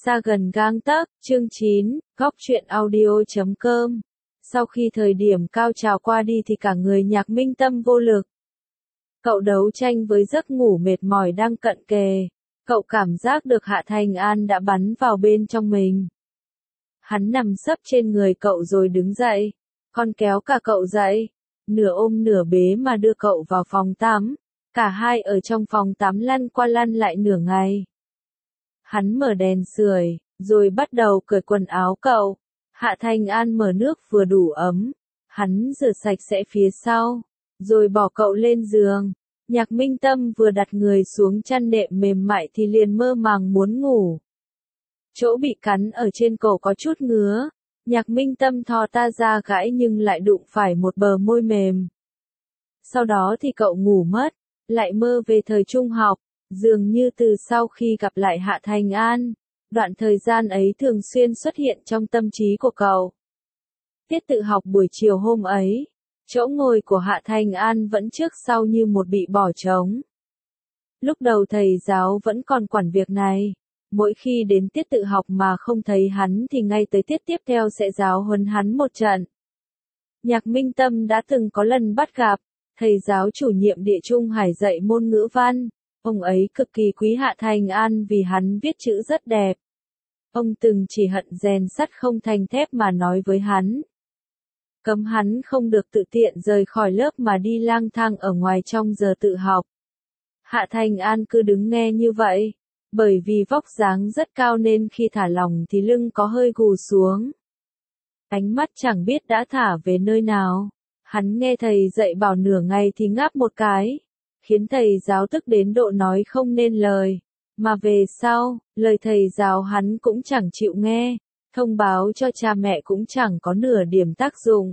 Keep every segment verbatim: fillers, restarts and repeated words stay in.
Xa gần gang tấc, chương chín, góc truyện audio chấm com. Sau khi thời điểm cao trào qua đi thì cả người Nhạc Minh Tâm vô lực. Cậu đấu tranh với giấc ngủ mệt mỏi đang cận kề. Cậu cảm giác được Hạ Thành An đã bắn vào bên trong mình. Hắn nằm sấp trên người cậu rồi đứng dậy. Còn kéo cả cậu dậy. Nửa ôm nửa bế mà đưa cậu vào phòng tắm. Cả hai ở trong phòng tắm lăn qua lăn lại nửa ngày. Hắn mở đèn sưởi, rồi bắt đầu cởi quần áo cậu. Hạ Thành An mở nước vừa đủ ấm. Hắn rửa sạch sẽ phía sau, rồi bỏ cậu lên giường. Nhạc Minh Tâm vừa đặt người xuống chăn đệm mềm mại thì liền mơ màng muốn ngủ. Chỗ bị cắn ở trên cổ có chút ngứa. Nhạc Minh Tâm thò ta ra gãi nhưng lại đụng phải một bờ môi mềm. Sau đó thì cậu ngủ mất, lại mơ về thời trung học. Dường như từ sau khi gặp lại Hạ Thành An, đoạn thời gian ấy thường xuyên xuất hiện trong tâm trí của cậu. Tiết tự học buổi chiều hôm ấy, chỗ ngồi của Hạ Thành An vẫn trước sau như một bị bỏ trống. Lúc đầu thầy giáo vẫn còn quản việc này, mỗi khi đến tiết tự học mà không thấy hắn thì ngay tới tiết tiếp theo sẽ giáo huấn hắn một trận. Nhạc Minh Tâm đã từng có lần bắt gặp, thầy giáo chủ nhiệm địa trung hải dạy môn ngữ văn. Ông ấy cực kỳ quý Hạ Thành An vì hắn viết chữ rất đẹp. Ông từng chỉ hận rèn sắt không thành thép mà nói với hắn. Cấm hắn không được tự tiện rời khỏi lớp mà đi lang thang ở ngoài trong giờ tự học. Hạ Thành An cứ đứng nghe như vậy. Bởi vì vóc dáng rất cao nên khi thả lỏng thì lưng có hơi gù xuống. Ánh mắt chẳng biết đã thả về nơi nào. Hắn nghe thầy dạy bảo nửa ngày thì ngáp một cái. Khiến thầy giáo tức đến độ nói không nên lời. Mà về sau, lời thầy giáo hắn cũng chẳng chịu nghe, thông báo cho cha mẹ cũng chẳng có nửa điểm tác dụng.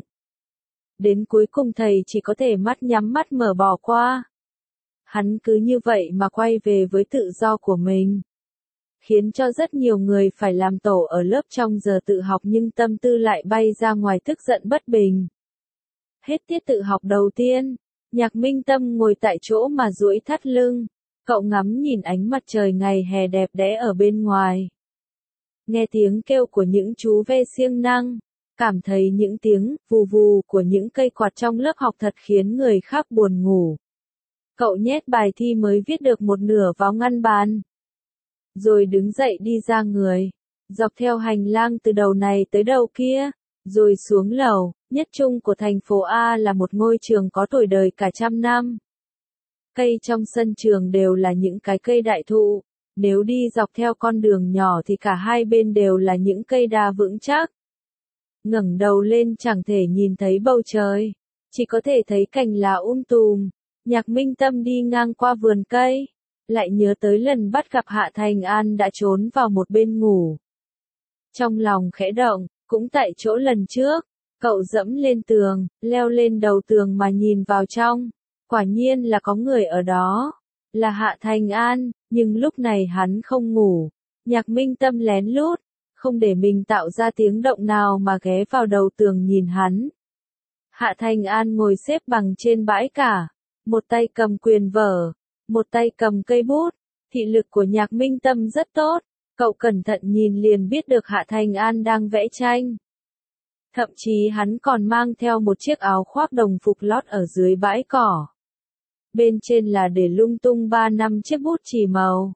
Đến cuối cùng thầy chỉ có thể mắt nhắm mắt mở bỏ qua. Hắn cứ như vậy mà quay về với tự do của mình. Khiến cho rất nhiều người phải làm tổ ở lớp trong giờ tự học nhưng tâm tư lại bay ra ngoài tức giận bất bình. Hết tiết tự học đầu tiên. Nhạc Minh Tâm ngồi tại chỗ mà duỗi thắt lưng, cậu ngắm nhìn ánh mặt trời ngày hè đẹp đẽ ở bên ngoài. Nghe tiếng kêu của những chú ve siêng năng, cảm thấy những tiếng vù vù của những cây quạt trong lớp học thật khiến người khác buồn ngủ. Cậu nhét bài thi mới viết được một nửa vào ngăn bàn. Rồi đứng dậy đi ra người, dọc theo hành lang từ đầu này tới đầu kia, rồi xuống lầu. Nhất trung của thành phố A là một ngôi trường có tuổi đời cả trăm năm. Cây trong sân trường đều là những cái cây đại thụ, nếu đi dọc theo con đường nhỏ thì cả hai bên đều là những cây đa vững chắc. Ngẩng đầu lên chẳng thể nhìn thấy bầu trời, chỉ có thể thấy cành lá um tùm. Nhạc Minh Tâm đi ngang qua vườn cây, lại nhớ tới lần bắt gặp Hạ Thành An đã trốn vào một bên ngủ. Trong lòng khẽ động, cũng tại chỗ lần trước. Cậu dẫm lên tường, leo lên đầu tường mà nhìn vào trong. Quả nhiên là có người ở đó. Là Hạ Thành An, nhưng lúc này hắn không ngủ. Nhạc Minh Tâm lén lút, không để mình tạo ra tiếng động nào mà ghé vào đầu tường nhìn hắn. Hạ Thành An ngồi xếp bằng trên bãi cỏ, một tay cầm quyền vở, một tay cầm cây bút. Thị lực của Nhạc Minh Tâm rất tốt, cậu cẩn thận nhìn liền biết được Hạ Thành An đang vẽ tranh. Thậm chí hắn còn mang theo một chiếc áo khoác đồng phục lót ở dưới bãi cỏ. Bên trên là để lung tung ba năm chiếc bút chì màu.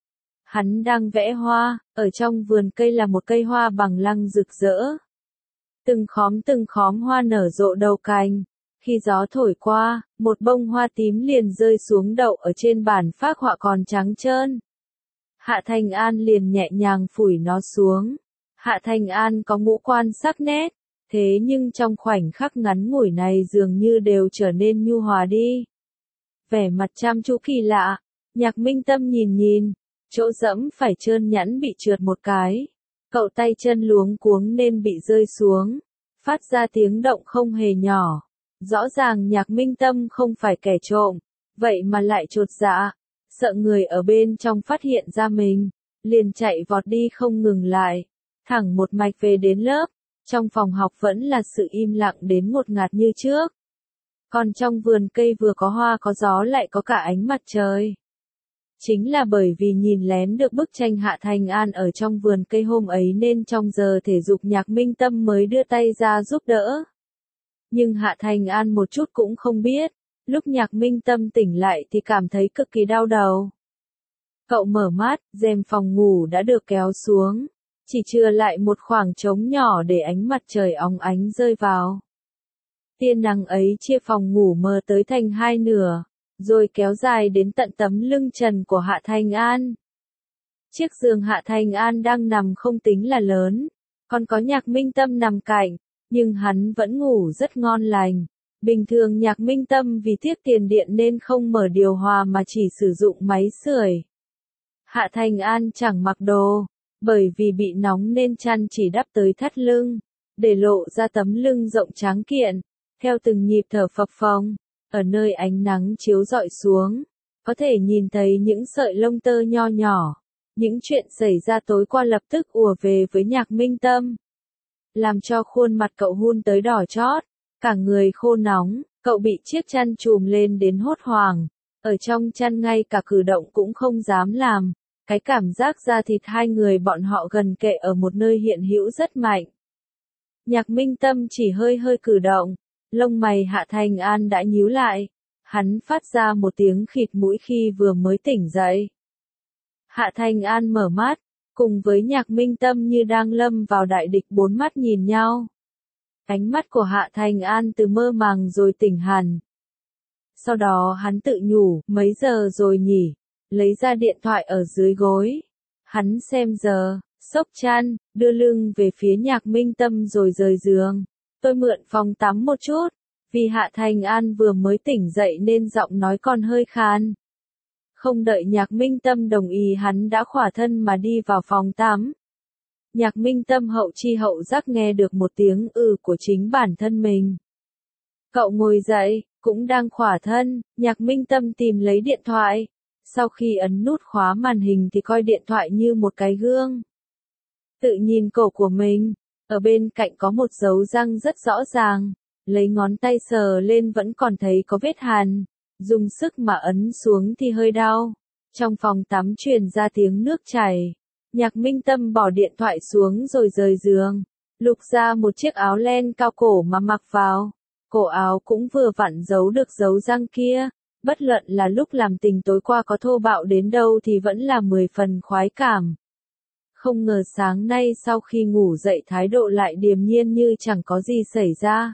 Hắn đang vẽ hoa, ở trong vườn cây là một cây hoa bằng lăng rực rỡ. Từng khóm từng khóm hoa nở rộ đầu cành. Khi gió thổi qua, một bông hoa tím liền rơi xuống đậu ở trên bản phác họa còn trắng trơn. Hạ Thành An liền nhẹ nhàng phủi nó xuống. Hạ Thành An có ngũ quan sắc nét, thế nhưng trong khoảnh khắc ngắn ngủi này dường như đều trở nên nhu hòa đi. Vẻ mặt chăm chú kỳ lạ, Nhạc Minh Tâm nhìn nhìn, chỗ dẫm phải trơn nhẵn bị trượt một cái. Cậu tay chân luống cuống nên bị rơi xuống, phát ra tiếng động không hề nhỏ. Rõ ràng Nhạc Minh Tâm không phải kẻ trộm, vậy mà lại chột dạ, sợ người ở bên trong phát hiện ra mình, liền chạy vọt đi không ngừng lại. Thẳng một mạch về đến lớp, trong phòng học vẫn là sự im lặng đến ngột ngạt như trước. Còn trong vườn cây vừa có hoa có gió lại có cả ánh mặt trời. Chính là bởi vì nhìn lén được bức tranh Hạ Thành An ở trong vườn cây hôm ấy nên trong giờ thể dục Nhạc Minh Tâm mới đưa tay ra giúp đỡ. Nhưng Hạ Thành An một chút cũng không biết, lúc Nhạc Minh Tâm tỉnh lại thì cảm thấy cực kỳ đau đầu. Cậu mở mắt, rèm phòng ngủ đã được kéo xuống, chỉ chừa lại một khoảng trống nhỏ để ánh mặt trời óng ánh rơi vào. Tia nắng ấy chia phòng ngủ mờ tới thành hai nửa, rồi kéo dài đến tận tấm lưng trần của Hạ Thành An. Chiếc giường Hạ Thành An đang nằm không tính là lớn, còn có Nhạc Minh Tâm nằm cạnh, nhưng hắn vẫn ngủ rất ngon lành. Bình thường Nhạc Minh Tâm vì tiếc tiền điện nên không mở điều hòa mà chỉ sử dụng máy sưởi. Hạ Thành An chẳng mặc đồ, bởi vì bị nóng nên chăn chỉ đắp tới thắt lưng, để lộ ra tấm lưng rộng tráng kiện, theo từng nhịp thở phập phồng. Ở nơi ánh nắng chiếu rọi xuống, có thể nhìn thấy những sợi lông tơ nho nhỏ. Những chuyện xảy ra tối qua lập tức ùa về với Nhạc Minh Tâm, làm cho khuôn mặt cậu hun tới đỏ chót, cả người khô nóng, cậu bị chiếc chăn trùm lên đến hốt hoảng. Ở trong chăn ngay cả cử động cũng không dám làm, cái cảm giác da thịt hai người bọn họ gần kề ở một nơi hiện hữu rất mạnh. Nhạc Minh Tâm chỉ hơi hơi cử động, lông mày Hạ Thành An đã nhíu lại, hắn phát ra một tiếng khịt mũi khi vừa mới tỉnh dậy. Hạ Thành An mở mắt, cùng với Nhạc Minh Tâm như đang lâm vào đại địch bốn mắt nhìn nhau. Ánh mắt của Hạ Thành An từ mơ màng rồi tỉnh hẳn. Sau đó hắn tự nhủ, mấy giờ rồi nhỉ? Lấy ra điện thoại ở dưới gối. Hắn xem giờ, xốc chăn, đưa lưng về phía Nhạc Minh Tâm rồi rời giường. Tôi mượn phòng tắm một chút, vì Hạ Thành An vừa mới tỉnh dậy nên giọng nói còn hơi khan. Không đợi Nhạc Minh Tâm đồng ý hắn đã khỏa thân mà đi vào phòng tắm. Nhạc Minh Tâm hậu chi hậu giác nghe được một tiếng ừ của chính bản thân mình. Cậu ngồi dậy, cũng đang khỏa thân, Nhạc Minh Tâm tìm lấy điện thoại. Sau khi ấn nút khóa màn hình thì coi điện thoại như một cái gương. Tự nhìn cổ của mình, ở bên cạnh có một dấu răng rất rõ ràng, lấy ngón tay sờ lên vẫn còn thấy có vết hằn, dùng sức mà ấn xuống thì hơi đau. Trong phòng tắm truyền ra tiếng nước chảy, Nhạc Minh Tâm bỏ điện thoại xuống rồi rời giường, lục ra một chiếc áo len cao cổ mà mặc vào. Cổ áo cũng vừa vặn giấu được dấu răng kia, bất luận là lúc làm tình tối qua có thô bạo đến đâu thì vẫn là mười phần khoái cảm. Không ngờ sáng nay sau khi ngủ dậy thái độ lại điềm nhiên như chẳng có gì xảy ra.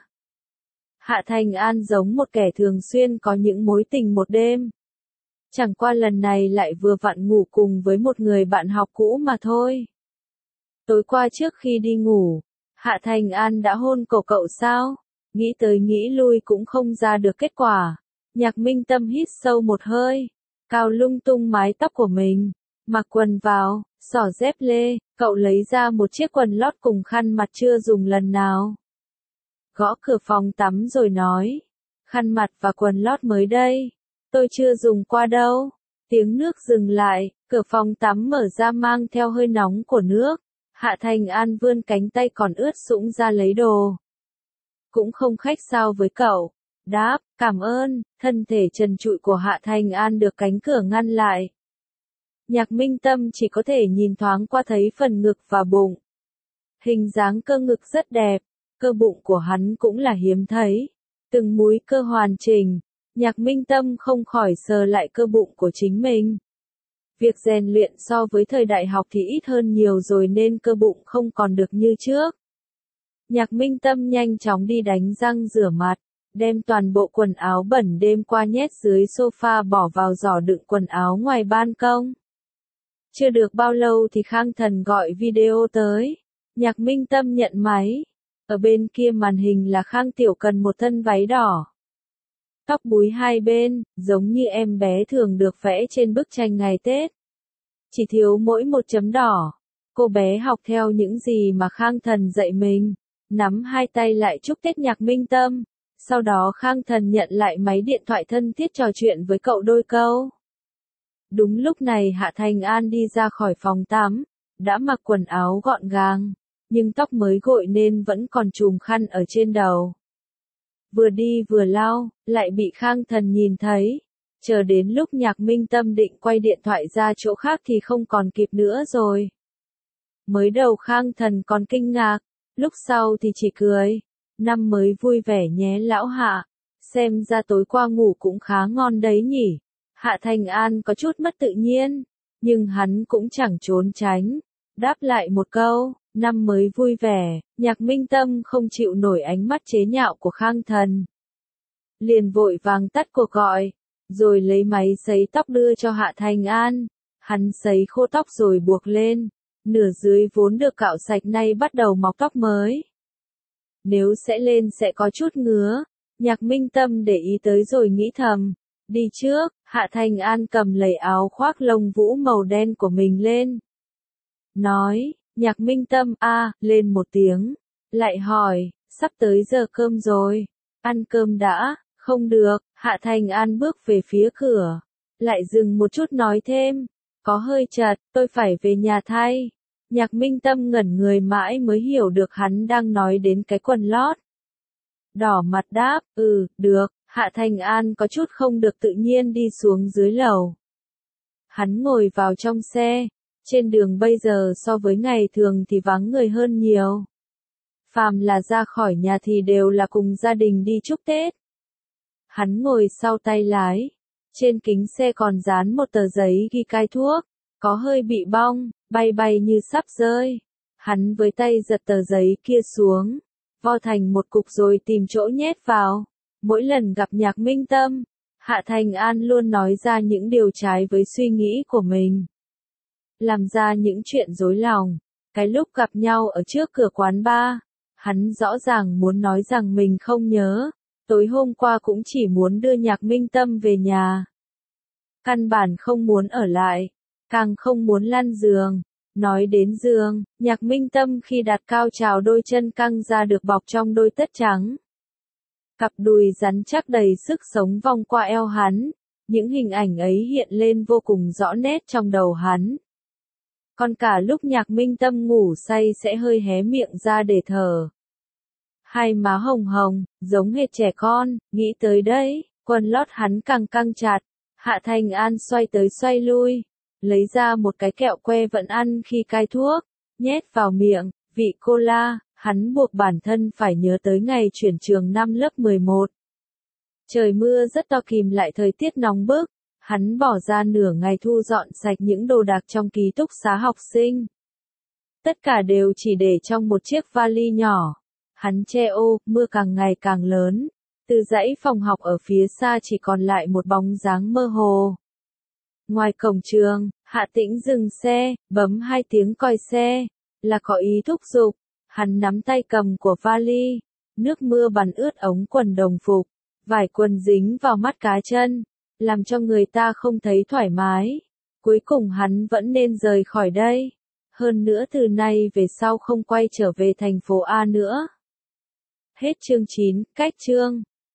Hạ Thành An giống một kẻ thường xuyên có những mối tình một đêm. Chẳng qua lần này lại vừa vặn ngủ cùng với một người bạn học cũ mà thôi. Tối qua trước khi đi ngủ, Hạ Thành An đã hôn cổ cậu sao? Nghĩ tới nghĩ lui cũng không ra được kết quả. Nhạc Minh Tâm hít sâu một hơi, cào lung tung mái tóc của mình, mặc quần vào, xỏ dép lê, cậu lấy ra một chiếc quần lót cùng khăn mặt chưa dùng lần nào. Gõ cửa phòng tắm rồi nói, khăn mặt và quần lót mới đây, tôi chưa dùng qua đâu. Tiếng nước dừng lại, cửa phòng tắm mở ra mang theo hơi nóng của nước. Hạ Thành An vươn cánh tay còn ướt sũng ra lấy đồ. Cũng không khách sáo với cậu. Đáp, cảm ơn, thân thể trần trụi của Hạ Thành An được cánh cửa ngăn lại. Nhạc Minh Tâm chỉ có thể nhìn thoáng qua thấy phần ngực và bụng. Hình dáng cơ ngực rất đẹp, cơ bụng của hắn cũng là hiếm thấy. Từng múi cơ hoàn chỉnh, Nhạc Minh Tâm không khỏi sờ lại cơ bụng của chính mình. Việc rèn luyện so với thời đại học thì ít hơn nhiều rồi nên cơ bụng không còn được như trước. Nhạc Minh Tâm nhanh chóng đi đánh răng rửa mặt, đem toàn bộ quần áo bẩn đêm qua nhét dưới sofa bỏ vào giỏ đựng quần áo ngoài ban công. Chưa được bao lâu thì Khang Thần gọi video tới. Nhạc Minh Tâm nhận máy. Ở bên kia màn hình là Khang Tiểu Cần một thân váy đỏ. Tóc búi hai bên, giống như em bé thường được vẽ trên bức tranh ngày Tết. Chỉ thiếu mỗi một chấm đỏ. Cô bé học theo những gì mà Khang Thần dạy mình. Nắm hai tay lại chúc Tết Nhạc Minh Tâm. Sau đó Khang Thần nhận lại máy điện thoại thân thiết trò chuyện với cậu đôi câu. Đúng lúc này Hạ Thành An đi ra khỏi phòng tắm, đã mặc quần áo gọn gàng, nhưng tóc mới gội nên vẫn còn trùm khăn ở trên đầu. Vừa đi vừa lau, lại bị Khang Thần nhìn thấy. Chờ đến lúc Nhạc Minh Tâm định quay điện thoại ra chỗ khác thì không còn kịp nữa rồi. Mới đầu Khang Thần còn kinh ngạc, lúc sau thì chỉ cười. Năm mới vui vẻ nhé lão Hạ, xem ra tối qua ngủ cũng khá ngon đấy nhỉ. Hạ Thành An có chút mất tự nhiên, nhưng hắn cũng chẳng trốn tránh. Đáp lại một câu, năm mới vui vẻ. Nhạc Minh Tâm không chịu nổi ánh mắt chế nhạo của Khang Thần. Liền vội vàng tắt cuộc gọi, rồi lấy máy sấy tóc đưa cho Hạ Thành An. Hắn sấy khô tóc rồi buộc lên, nửa dưới vốn được cạo sạch nay bắt đầu mọc tóc mới. Nếu sẽ lên sẽ có chút ngứa, Nhạc Minh Tâm để ý tới rồi nghĩ thầm. Đi trước, Hạ Thành An cầm lấy áo khoác lông vũ màu đen của mình lên. Nói, Nhạc Minh Tâm a à, lên một tiếng. Lại hỏi, sắp tới giờ cơm rồi, ăn cơm đã. Không được, Hạ Thành An bước về phía cửa. Lại dừng một chút nói thêm, có hơi chật, tôi phải về nhà thay. Nhạc Minh Tâm ngẩn người mãi mới hiểu được hắn đang nói đến cái quần lót. Đỏ mặt đáp, ừ, được. Hạ Thành An có chút không được tự nhiên đi xuống dưới lầu. Hắn ngồi vào trong xe. Trên đường bây giờ so với ngày thường thì vắng người hơn nhiều. Phàm là ra khỏi nhà thì đều là cùng gia đình đi chúc Tết. Hắn ngồi sau tay lái. Trên kính xe còn dán một tờ giấy ghi cai thuốc. Có hơi bị bong, bay bay như sắp rơi. Hắn với tay giật tờ giấy kia xuống. Vo thành một cục rồi tìm chỗ nhét vào. Mỗi lần gặp Nhạc Minh Tâm, Hạ Thành An luôn nói ra những điều trái với suy nghĩ của mình. Làm ra những chuyện dối lòng. Cái lúc gặp nhau ở trước cửa quán bar, hắn rõ ràng muốn nói rằng mình không nhớ. Tối hôm qua cũng chỉ muốn đưa Nhạc Minh Tâm về nhà. Căn bản không muốn ở lại, càng không muốn lăn giường. Nói đến giường, Nhạc Minh Tâm khi đặt cao trào đôi chân căng ra được bọc trong đôi tất trắng. Cặp đùi rắn chắc đầy sức sống vòng qua eo hắn. Những hình ảnh ấy hiện lên vô cùng rõ nét trong đầu hắn. Còn cả lúc Nhạc Minh Tâm ngủ say sẽ hơi hé miệng ra để thở. Hai má hồng hồng, giống hệt trẻ con, nghĩ tới đây, quần lót hắn càng căng chặt. Hạ Thành An xoay tới xoay lui, lấy ra một cái kẹo que vẫn ăn khi cai thuốc, nhét vào miệng, vị cola, hắn buộc bản thân phải nhớ tới ngày chuyển trường năm lớp mười một. Trời mưa rất to kìm lại thời tiết nóng bức, hắn bỏ ra nửa ngày thu dọn sạch những đồ đạc trong ký túc xá học sinh. Tất cả đều chỉ để trong một chiếc vali nhỏ. Hắn che ô, mưa càng ngày càng lớn. Từ dãy phòng học ở phía xa chỉ còn lại một bóng dáng mơ hồ. Ngoài cổng trường, Hạ Tĩnh dừng xe, bấm hai tiếng còi xe, là có ý thúc giục. Hắn nắm tay cầm của vali, nước mưa bắn ướt ống quần đồng phục, vải quần dính vào mắt cá chân, làm cho người ta không thấy thoải mái. Cuối cùng hắn vẫn nên rời khỏi đây. Hơn nữa từ nay về sau không quay trở về thành phố A nữa. Hết chương chín, cách chương.